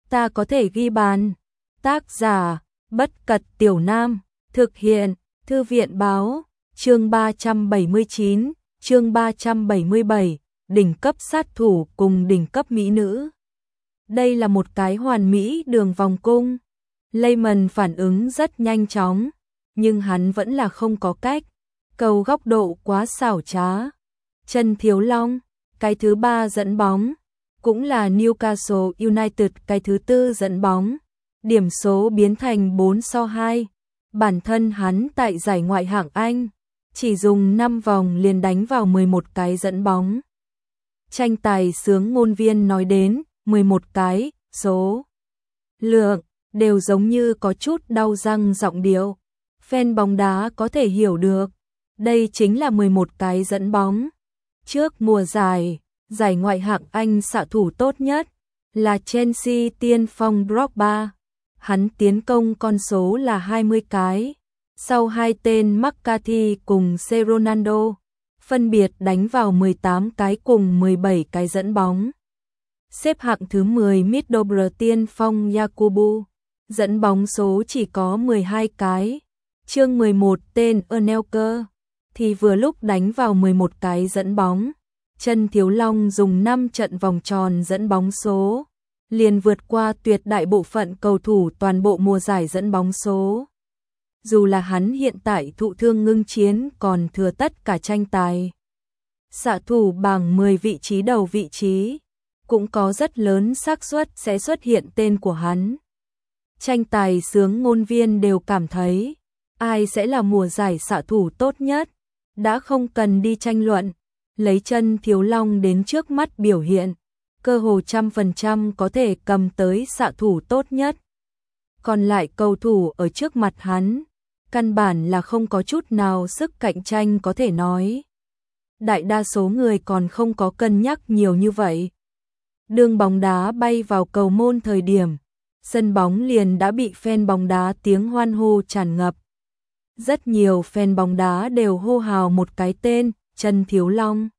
ta có thể ghi bàn. Tác giả, Bất Cật Tiểu Nam, thực hiện, Thư viện báo, chương 379, chương 377, đỉnh cấp sát thủ cùng đỉnh cấp mỹ nữ. Đây là một cái hoàn mỹ đường vòng cung. Layman phản ứng rất nhanh chóng, nhưng hắn vẫn là không có cách. Cầu góc độ quá xảo trá. Trần Thiếu Long, cái thứ 3 dẫn bóng, cũng là Newcastle United cái thứ 4 dẫn bóng. Điểm số biến thành 4-2. Bản thân hắn tại giải ngoại hạng Anh, chỉ dùng 5 vòng liền đánh vào 11 cái dẫn bóng. Tranh tài sướng ngôn viên nói đến 11 cái, số lượng đều giống như có chút đau răng giọng điệu. Fan bóng đá có thể hiểu được, đây chính là 11 cái dẫn bóng. Trước mùa giải ngoại hạng Anh xạ thủ tốt nhất là Chelsea tiên phong Drogba. Hắn tiến công con số là 20 cái. Sau hai tên McCarthy cùng C. Ronaldo, phân biệt đánh vào 18 cái cùng 17 cái dẫn bóng. Xếp hạng thứ 10 Middlesbrough tiên phong Yakubu, dẫn bóng số chỉ có 12 cái. Chương 11 tên Anelka thì vừa lúc đánh vào 11 cái dẫn bóng. Trần Thiếu Long dùng 5 trận vòng tròn dẫn bóng số, liền vượt qua tuyệt đại bộ phận cầu thủ toàn bộ mùa giải dẫn bóng số. Dù là hắn hiện tại thụ thương ngưng chiến còn thừa tất cả tranh tài. Xạ thủ bảng 10 vị trí đầu vị trí, cũng có rất lớn xác suất sẽ xuất hiện tên của hắn. Tranh tài sướng ngôn viên đều cảm thấy, ai sẽ là mùa giải xạ thủ tốt nhất, đã không cần đi tranh luận. Lấy Trần Thiếu Long đến trước mắt biểu hiện, cơ hồ 100% có thể cầm tới xạ thủ tốt nhất. Còn lại cầu thủ ở trước mặt hắn, căn bản là không có chút nào sức cạnh tranh có thể nói. Đại đa số người còn không có cân nhắc nhiều như vậy. Đường bóng đá bay vào cầu môn thời điểm, sân bóng liền đã bị fan bóng đá tiếng hoan hô tràn ngập. Rất nhiều fan bóng đá đều hô hào một cái tên, Trần Thiếu Long.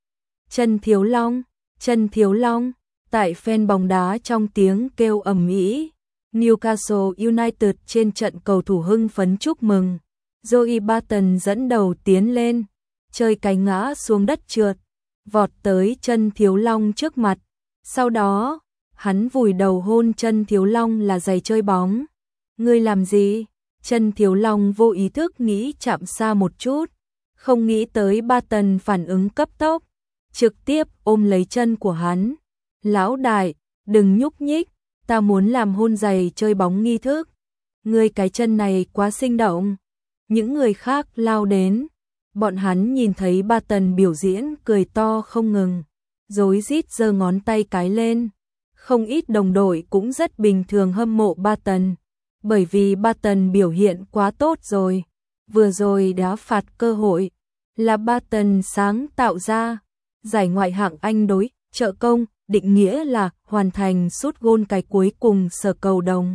Trần Thiếu Long, Trần Thiếu Long, tại fan bóng đá trong tiếng kêu ầm ĩ, Newcastle United trên trận cầu thủ hưng phấn chúc mừng. Joey Barton dẫn đầu tiến lên, chơi cái ngã xuống đất trượt, vọt tới Trần Thiếu Long trước mặt. Sau đó, hắn vùi đầu hôn Trần Thiếu Long là giày chơi bóng. Ngươi làm gì? Trần Thiếu Long vô ý thức nghĩ chạm xa một chút, không nghĩ tới Barton phản ứng cấp tốc, trực tiếp ôm lấy chân của hắn. Lão đại, đừng nhúc nhích, ta muốn làm hôn giày chơi bóng nghi thức. Ngươi cái chân này quá sinh động. Những người khác lao đến, bọn hắn nhìn thấy Barton biểu diễn cười to không ngừng, rối rít giơ ngón tay cái lên. Không ít đồng đội cũng rất bình thường hâm mộ Barton, bởi vì Barton biểu hiện quá tốt rồi. Vừa rồi đá phạt cơ hội là Barton sáng tạo ra. Giải ngoại hạng Anh đối trợ công định nghĩa là hoàn thành sút gôn cái cuối cùng sở cầu đồng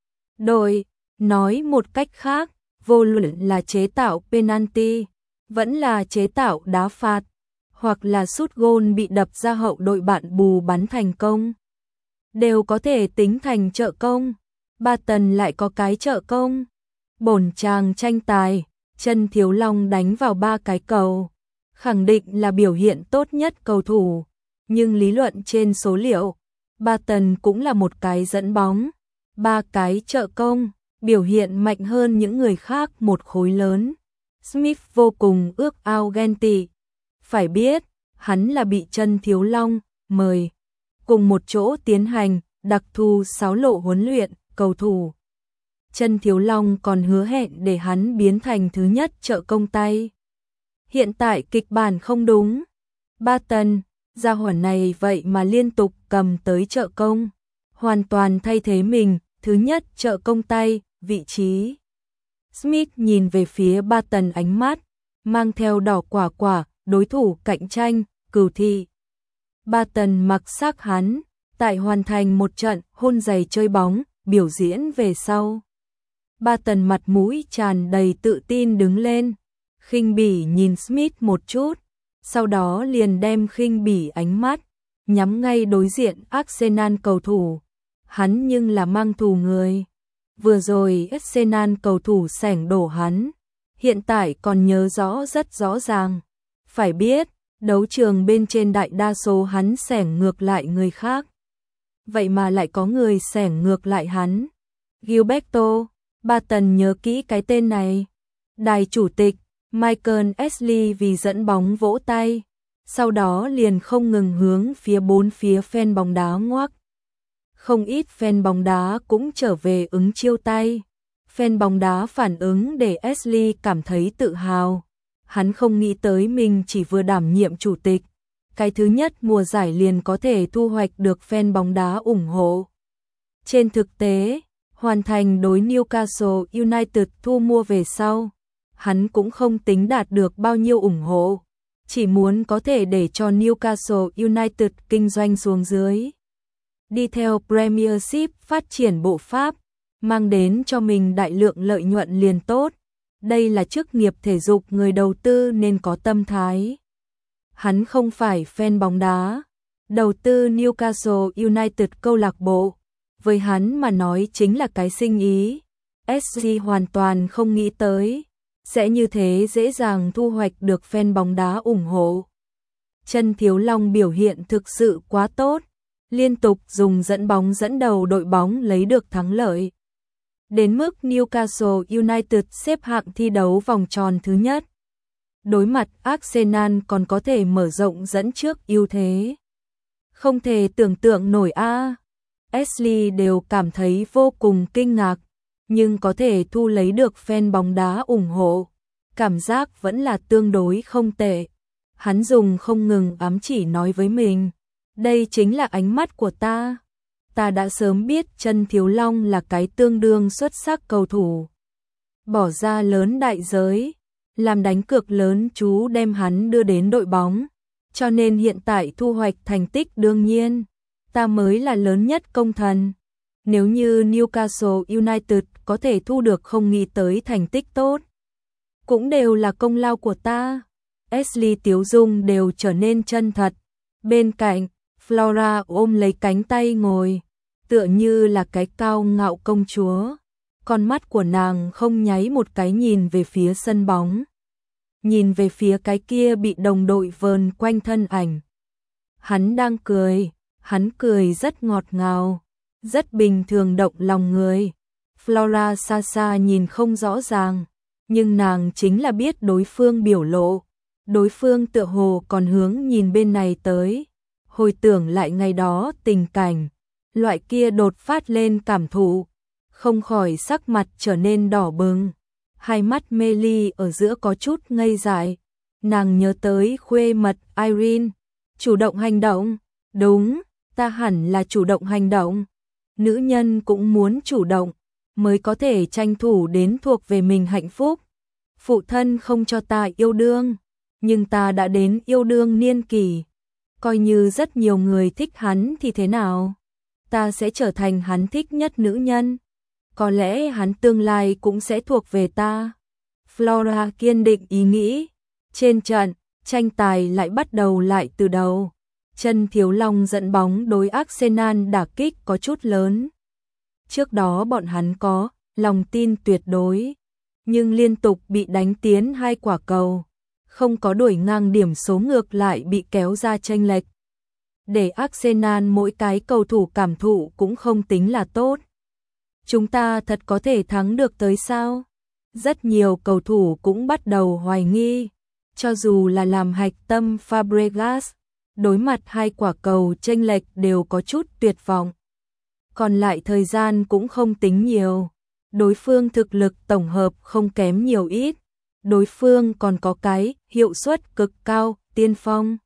đội. Nói một cách khác, vô luận là chế tạo penalty, vẫn là chế tạo đá phạt, hoặc là sút gôn bị đập ra hậu đội bạn bù bắn thành công, đều có thể tính thành trợ công. Barton lại có cái trợ công. Bổn chàng tranh tài, Trần Thiếu Long đánh vào 3 cái cầu, khẳng định là biểu hiện tốt nhất cầu thủ, nhưng lý luận trên số liệu, Barton cũng là một cái dẫn bóng, 3 cái trợ công, biểu hiện mạnh hơn những người khác một khối lớn. Smith vô cùng ước ao ghen tị. Phải biết, hắn là bị Trần Thiếu Long mời cùng một chỗ tiến hành đặc thù 6 lộ huấn luyện cầu thủ. Trần Thiếu Long còn hứa hẹn để hắn biến thành thứ nhất trợ công tay. Hiện tại kịch bản không đúng. Barton, gia hỏa này vậy mà liên tục cầm tới trợ công, hoàn toàn thay thế mình, thứ nhất trợ công tay, vị trí. Smith nhìn về phía Barton ánh mắt, mang theo đỏ quả quả, đối thủ cạnh tranh, cừu thị. Barton mặc xác hắn, tại hoàn thành một trận hôn giày chơi bóng, biểu diễn về sau. Barton mặt mũi tràn đầy tự tin đứng lên, khinh bỉ nhìn Smith một chút, sau đó liền đem khinh bỉ ánh mắt nhắm ngay đối diện Arsenal cầu thủ. hắn nhưng là mang thù người. Vừa rồi Arsenal cầu thủ xẻng đổ hắn, hiện tại còn nhớ rõ rất rõ ràng. Phải biết, đấu trường bên trên đại đa số hắn xẻng ngược lại người khác. Vậy mà lại có người xẻng ngược lại hắn. Gilberto, Barton nhớ kỹ cái tên này. Đài chủ tịch, Michael Ashley vì dẫn bóng vỗ tay, sau đó liền không ngừng hướng phía bốn phía fan bóng đá ngoắc. Không ít fan bóng đá cũng trở về ứng chiêu tay. Fan bóng đá phản ứng để Ashley cảm thấy tự hào. Hắn không nghĩ tới mình chỉ vừa đảm nhiệm chủ tịch, cái thứ nhất mùa giải liền có thể thu hoạch được fan bóng đá ủng hộ. Trên thực tế, hoàn thành đối Newcastle United thu mua về sau, hắn cũng không tính đạt được bao nhiêu ủng hộ, chỉ muốn có thể để cho Newcastle United kinh doanh xuống dưới. Đi theo Premiership phát triển bộ Pháp, mang đến cho mình đại lượng lợi nhuận liền tốt. Đây là chức nghiệp thể dục người đầu tư nên có tâm thái. Hắn không phải fan bóng đá, đầu tư Newcastle United câu lạc bộ, với hắn mà nói chính là cái sinh ý. SG hoàn toàn không nghĩ tới, sẽ như thế dễ dàng thu hoạch được fan bóng đá ủng hộ. Chân Thiếu Long biểu hiện thực sự quá tốt, liên tục dùng dẫn bóng dẫn đầu đội bóng lấy được thắng lợi. Đến mức Newcastle United xếp hạng thi đấu vòng tròn thứ nhất. Đối mặt Arsenal còn có thể mở rộng dẫn trước ưu thế. Không thể tưởng tượng nổi a. Ashley đều cảm thấy vô cùng kinh ngạc, nhưng có thể thu lấy được fan bóng đá ủng hộ, cảm giác vẫn là tương đối không tệ. Hắn dùng không ngừng ám chỉ nói với mình, đây chính là ánh mắt của ta. Ta đã sớm biết Chân Thiếu Long là cái tương đương xuất sắc cầu thủ. Bỏ ra lớn đại giới, làm đánh cược lớn chú đem hắn đưa đến đội bóng, cho nên hiện tại thu hoạch thành tích đương nhiên, ta mới là lớn nhất công thần. Nếu như Newcastle United có thể thu được không nghĩ tới thành tích tốt, cũng đều là công lao của ta. Ashley tiếu dung đều trở nên chân thật. Bên cạnh, Flora ôm lấy cánh tay ngồi, tựa như là cái cao ngạo công chúa. Con mắt của nàng không nháy một cái nhìn về phía sân bóng, nhìn về phía cái kia bị đồng đội vờn quanh thân ảnh. Hắn đang cười, hắn cười rất ngọt ngào, rất bình thường động lòng người. Flora xa xa nhìn không rõ ràng, nhưng nàng chính là biết đối phương biểu lộ. Đối phương tựa hồ còn hướng nhìn bên này tới, hồi tưởng lại ngày đó tình cảnh, loại kia đột phát lên cảm thụ, không khỏi sắc mặt trở nên đỏ bừng. Hai mắt mê ly ở giữa có chút ngây dại, nàng nhớ tới khuê mật Irene, chủ động hành động, đúng, ta hẳn là chủ động hành động. Nữ nhân cũng muốn chủ động, mới có thể tranh thủ đến thuộc về mình hạnh phúc. Phụ thân không cho ta yêu đương, nhưng ta đã đến yêu đương niên kỳ. Coi như rất nhiều người thích hắn thì thế nào? Ta sẽ trở thành hắn thích nhất nữ nhân. Có lẽ hắn tương lai cũng sẽ thuộc về ta. Flora kiên định ý nghĩ. Trên trận, tranh tài lại bắt đầu lại từ đầu. Chân Thiếu Long dẫn bóng đối Arsenal đả kích có chút lớn. Trước đó bọn hắn có lòng tin tuyệt đối, nhưng liên tục bị đánh tiến 2 quả cầu, không có đuổi ngang điểm số ngược lại bị kéo ra chênh lệch. Để Arsenal mỗi cái cầu thủ cảm thụ cũng không tính là tốt. Chúng ta thật có thể thắng được tới sao? Rất nhiều cầu thủ cũng bắt đầu hoài nghi, cho dù là làm hạch tâm Fabregas, đối mặt 2 quả cầu chênh lệch đều có chút tuyệt vọng. Còn lại thời gian cũng không tính nhiều, đối phương thực lực tổng hợp không kém nhiều ít, đối phương còn có cái hiệu suất cực cao, tiên phong.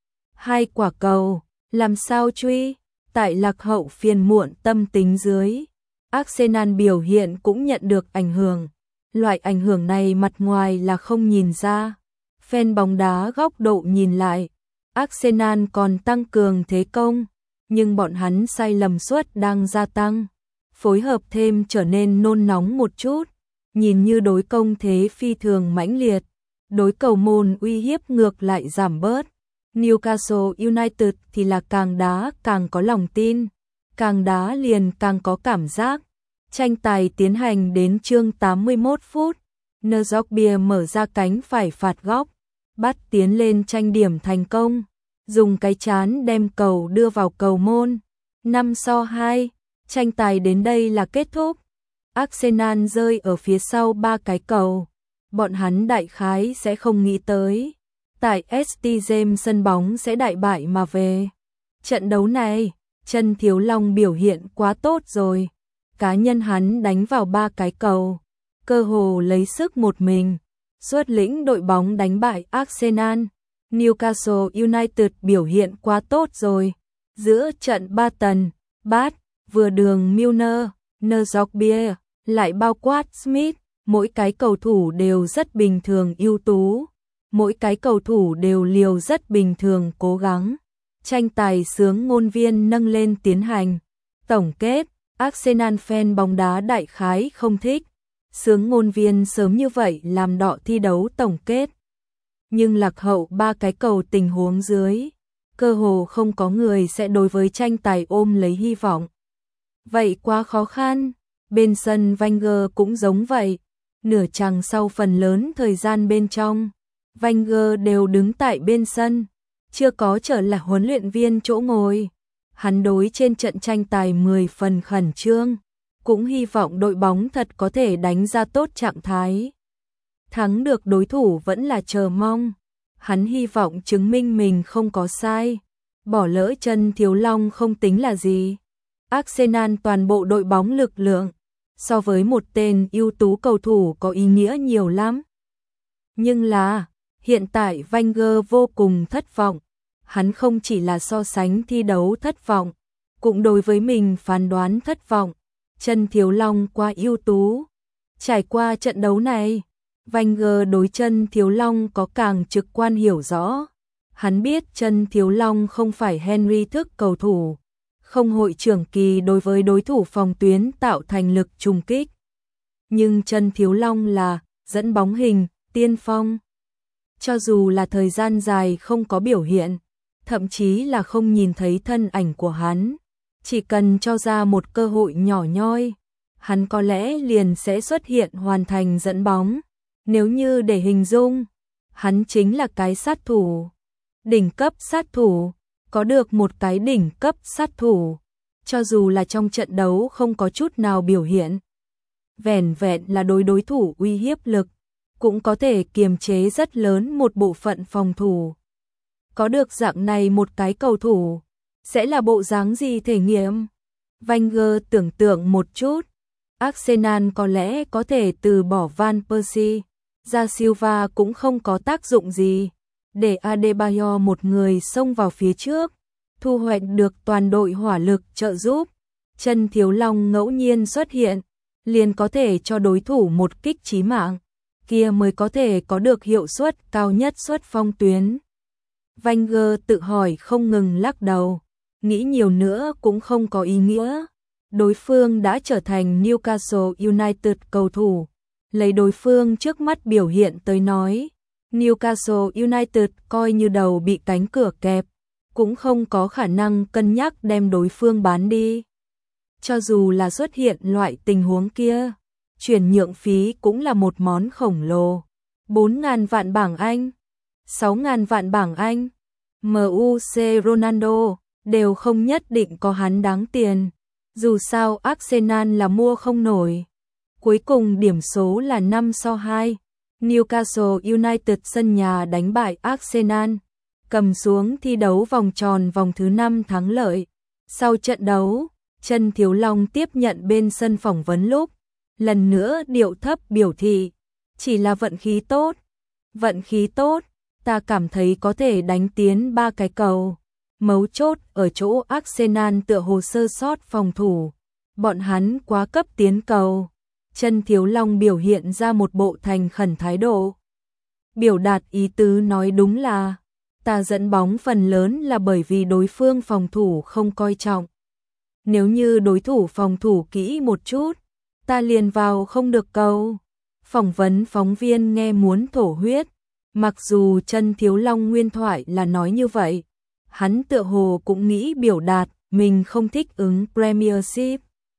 2 quả cầu, làm sao truy? Tại lạc hậu phiền muộn tâm tính dưới, Arsenal biểu hiện cũng nhận được ảnh hưởng. Loại ảnh hưởng này mặt ngoài là không nhìn ra. Fan bóng đá góc độ nhìn lại, Arsenal còn tăng cường thế công, nhưng bọn hắn sai lầm suất đang gia tăng. Phối hợp thêm trở nên nôn nóng một chút, nhìn như đối công thế phi thường mãnh liệt, đối cầu môn uy hiếp ngược lại giảm bớt. Newcastle United thì là càng đá càng có lòng tin, càng đá liền càng có cảm giác. Tranh tài tiến hành đến chương 81 phút, Njorkbia mở ra cánh phải phạt góc, bắt tiến lên tranh điểm thành công, dùng cái chán đem cầu đưa vào cầu môn. 5-2, tranh tài đến đây là kết thúc. Arsenal rơi ở phía sau 3 cái cầu. Bọn hắn đại khái sẽ không nghĩ tới tại St James sân bóng sẽ đại bại mà về. Trận đấu này, Chân Thiếu Long biểu hiện quá tốt rồi. Cá nhân hắn đánh vào 3 cái cầu, cơ hồ lấy sức một mình, xuất lĩnh đội bóng đánh bại Arsenal. Newcastle United biểu hiện quá tốt rồi. Giữa trận Barton, Bath, vừa đường Milner, Njorkbia, lại bao quát Smith, mỗi cái cầu thủ đều rất bình thường ưu tú. Mỗi cái cầu thủ đều liều rất bình thường cố gắng. Tranh tài sướng ngôn viên nâng lên tiến hành. Tổng kết, Arsenal fan bóng đá đại khái không thích. Sướng ngôn viên sớm như vậy làm đọ thi đấu tổng kết. Nhưng lạc hậu 3 cái cầu tình huống dưới, cơ hồ không có người sẽ đối với tranh tài ôm lấy hy vọng. Vậy quá khó khăn, bên sân Wenger cũng giống vậy. Nửa chặng sau phần lớn thời gian bên trong, Wenger đều đứng tại bên sân, chưa có trở là huấn luyện viên chỗ ngồi. Hắn đối trên trận tranh tài 10 phần khẩn trương, cũng hy vọng đội bóng thật có thể đánh ra tốt trạng thái. Thắng được đối thủ vẫn là chờ mong. Hắn hy vọng chứng minh mình không có sai. Bỏ lỡ Chân Thiếu Long không tính là gì. Arsenal toàn bộ đội bóng lực lượng, so với một tên ưu tú cầu thủ có ý nghĩa nhiều lắm. Nhưng là, hiện tại Wenger vô cùng thất vọng. Hắn không chỉ là so sánh thi đấu thất vọng, cũng đối với mình phán đoán thất vọng. Chân Thiếu Long quá ưu tú. Trải qua trận đấu này, Wenger đối Chân Thiếu Long có càng trực quan hiểu rõ. Hắn biết Chân Thiếu Long không phải Henry thức cầu thủ, không hội trưởng kỳ đối với đối thủ phòng tuyến tạo thành lực trùng kích. Nhưng Chân Thiếu Long là dẫn bóng hình, tiên phong. Cho dù là thời gian dài không có biểu hiện, thậm chí là không nhìn thấy thân ảnh của hắn, chỉ cần cho ra một cơ hội nhỏ nhoi, hắn có lẽ liền sẽ xuất hiện hoàn thành dẫn bóng. Nếu như để hình dung, hắn chính là cái sát thủ, đỉnh cấp sát thủ, có được một cái đỉnh cấp sát thủ, cho dù là trong trận đấu không có chút nào biểu hiện, vẻn vẹn là đối thủ uy hiếp lực, cũng có thể kiềm chế rất lớn một bộ phận phòng thủ. Có được dạng này một cái cầu thủ, sẽ là bộ dáng gì thể nghiệm? Wenger tưởng tượng một chút, Arsenal có lẽ có thể từ bỏ Van Persie, Da Silva cũng không có tác dụng gì, để Adebayor một người xông vào phía trước, thu hoạch được toàn đội hỏa lực trợ giúp. Chân Thiếu Long ngẫu nhiên xuất hiện, liền có thể cho đối thủ một kích chí mạng, kia mới có thể có được hiệu suất cao nhất xuất phong tuyến. Wenger tự hỏi không ngừng lắc đầu, nghĩ nhiều nữa cũng không có ý nghĩa. Đối phương đã trở thành Newcastle United cầu thủ, lấy đối phương trước mắt biểu hiện tới nói, Newcastle United coi như đầu bị cánh cửa kẹp, cũng không có khả năng cân nhắc đem đối phương bán đi. Cho dù là xuất hiện loại tình huống kia, chuyển nhượng phí cũng là một món khổng lồ. 4.000 vạn bảng Anh, 6.000 vạn bảng Anh, MUC Ronaldo đều không nhất định có hắn đáng tiền. Dù sao Arsenal là mua không nổi. Cuối cùng điểm số là 5-2. Newcastle United sân nhà đánh bại Arsenal, cầm xuống thi đấu vòng tròn vòng thứ 5 thắng lợi. Sau trận đấu, Chân Thiếu Long tiếp nhận bên sân phỏng vấn lúc, lần nữa điệu thấp biểu thị, chỉ là vận khí tốt. Vận khí tốt, ta cảm thấy có thể đánh tiến 3 cái cầu. Mấu chốt ở chỗ Arsenal tựa hồ sơ sót phòng thủ, bọn hắn quá cấp tiến cầu. Chân Thiếu Long biểu hiện ra một bộ thành khẩn thái độ. Biểu đạt ý tứ nói đúng là, ta dẫn bóng phần lớn là bởi vì đối phương phòng thủ không coi trọng. Nếu như đối thủ phòng thủ kỹ một chút, ta liền vào không được cầu. Phỏng vấn phóng viên nghe muốn thổ huyết, mặc dù Chân Thiếu Long nguyên thoại là nói như vậy, hắn tựa hồ cũng nghĩ biểu đạt mình không thích ứng Premiership.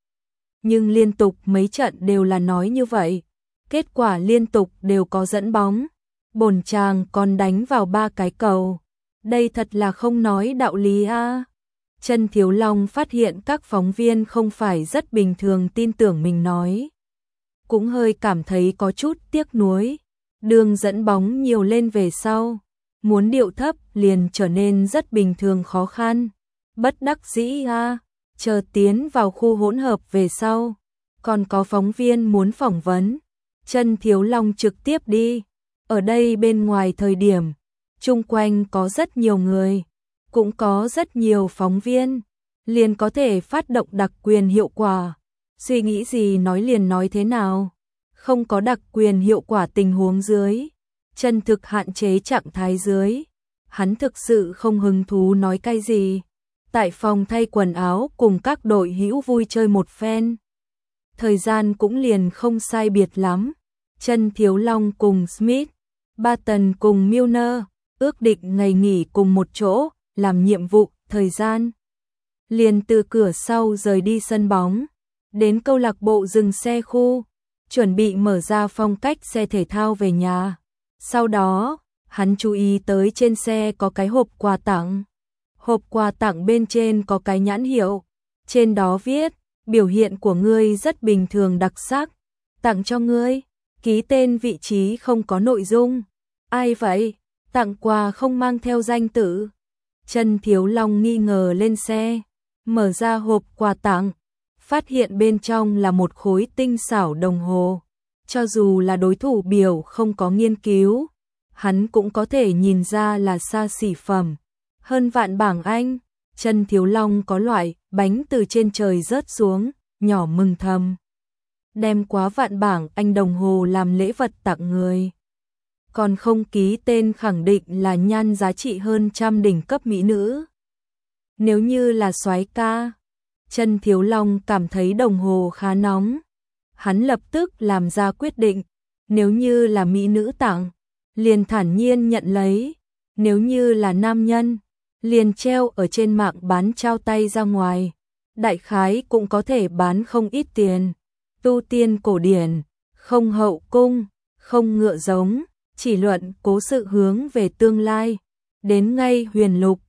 Nhưng liên tục mấy trận đều là nói như vậy, kết quả liên tục đều có dẫn bóng, bổn chàng còn đánh vào 3 cái cầu. Đây thật là không nói đạo lý a. Trần Thiếu Long phát hiện các phóng viên không phải rất bình thường tin tưởng mình nói. Cũng hơi cảm thấy có chút tiếc nuối. Đường dẫn bóng nhiều lên về sau, muốn điệu thấp liền trở nên rất bình thường khó khăn. Bất đắc dĩ a, chờ tiến vào khu hỗn hợp về sau, còn có phóng viên muốn phỏng vấn. Trần Thiếu Long trực tiếp đi. Ở đây bên ngoài thời điểm, chung quanh có rất nhiều người, cũng có rất nhiều phóng viên, liền có thể phát động đặc quyền hiệu quả. Suy nghĩ gì nói liền nói thế nào. Không có đặc quyền hiệu quả tình huống dưới, chân thực hạn chế trạng thái dưới, hắn thực sự không hứng thú nói cái gì. Tại phòng thay quần áo cùng các đội hữu vui chơi một phen. Thời gian cũng liền không sai biệt lắm. Trần Thiếu Long cùng Smith, Barton cùng Milner ước định ngày nghỉ cùng một chỗ, làm nhiệm vụ. Thời gian liền từ cửa sau rời đi sân bóng, đến câu lạc bộ dừng xe khu, chuẩn bị mở ra phong cách xe thể thao về nhà. Sau đó, hắn chú ý tới trên xe có cái hộp quà tặng. Hộp quà tặng bên trên có cái nhãn hiệu, trên đó viết, biểu hiện của ngươi rất bình thường đặc sắc, tặng cho ngươi, ký tên vị trí không có nội dung. Ai vậy? Tặng quà không mang theo danh tự. Trần Thiếu Long nghi ngờ lên xe, mở ra hộp quà tặng, phát hiện bên trong là một khối tinh xảo đồng hồ. Cho dù là đối thủ biểu không có nghiên cứu, hắn cũng có thể nhìn ra là xa xỉ phẩm. Hơn vạn bảng Anh. Trần Thiếu Long có loại bánh từ trên trời rớt xuống, nhỏ mừng thầm. Đem quá vạn bảng Anh đồng hồ làm lễ vật tặng người. Còn không ký tên khẳng định là nhan giá trị hơn trăm đỉnh cấp mỹ nữ. Nếu như là soái ca, Trần Thiếu Long cảm thấy đồng hồ khá nóng. Hắn lập tức làm ra quyết định, nếu như là mỹ nữ tặng, liền thản nhiên nhận lấy. Nếu như là nam nhân, liền treo ở trên mạng bán trao tay ra ngoài. Đại khái cũng có thể bán không ít tiền. Tu tiên cổ điển, không hậu cung, không ngựa giống, chỉ luận cố sự hướng về tương lai. Đến ngay huyền lục,